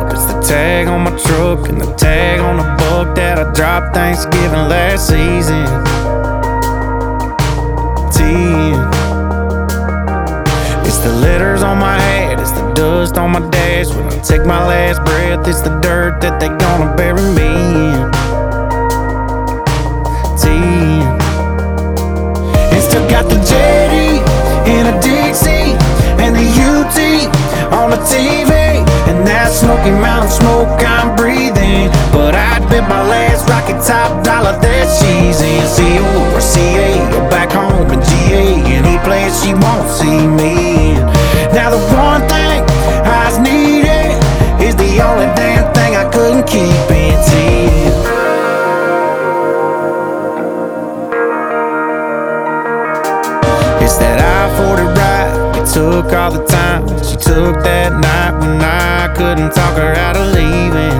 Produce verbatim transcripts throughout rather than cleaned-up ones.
up. It's the tag on my truck and the tag on the buck that I dropped Thanksgiving last season. ten. It's the letters on my hat, it's the dust on my dash. When I take my last breath, it's the dirt that they gonna bury me in. ten. And still got the J D and a Dixie and the U T on the T V, and that Smoky Mountain smoke I'm breathing. But I'd bet my last rocket top dollar that she's in C O or C A or back home in G A, any place she won't see me in. Now the one thing I was needed is the only damn thing I couldn't keep in ten. It's that I forty ride we took all the time. She took that night when I couldn't talk her out of leaving.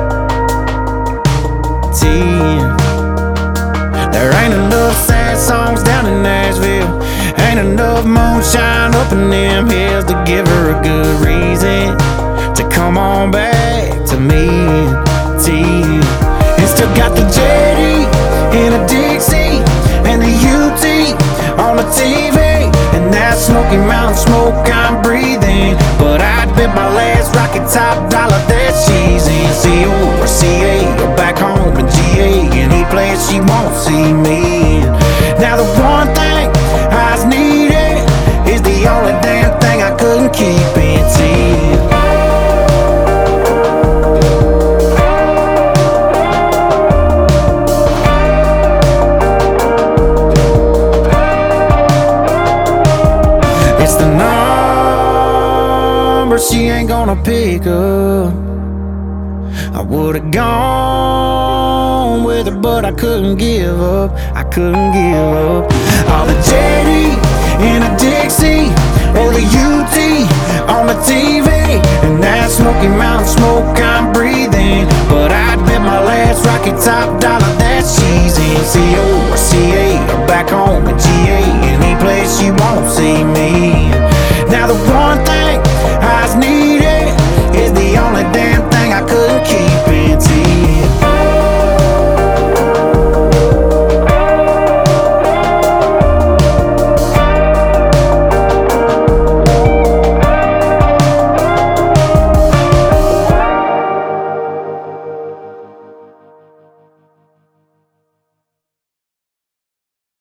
ten. There ain't enough sad songs down in Nashville, ain't enough moonshine up in them hills to give her a good reason to come on back to me. ten. And still got the J D and a Dixie and the U T on the T V, and that Smoky Mountain smoke I'm breathing. But I'd bet my last rocket top dollar that she's in C O or C A or back home in G A, any place she won't see me in. Now the one thing I was needed is the only damn thing I couldn't keep in ten. It's the number she ain't gonna pick up. I would've gone with her, but I couldn't give up. I couldn't give up. All the J D and a Dixie or the U T on the T V, and that Smoky Mountain smoke I'm breathing. But I'd bet my last rocket top dollar that she's in C O or C A or back home in G A, any place she won't see me. Now the one thing I was needed is the only damn thing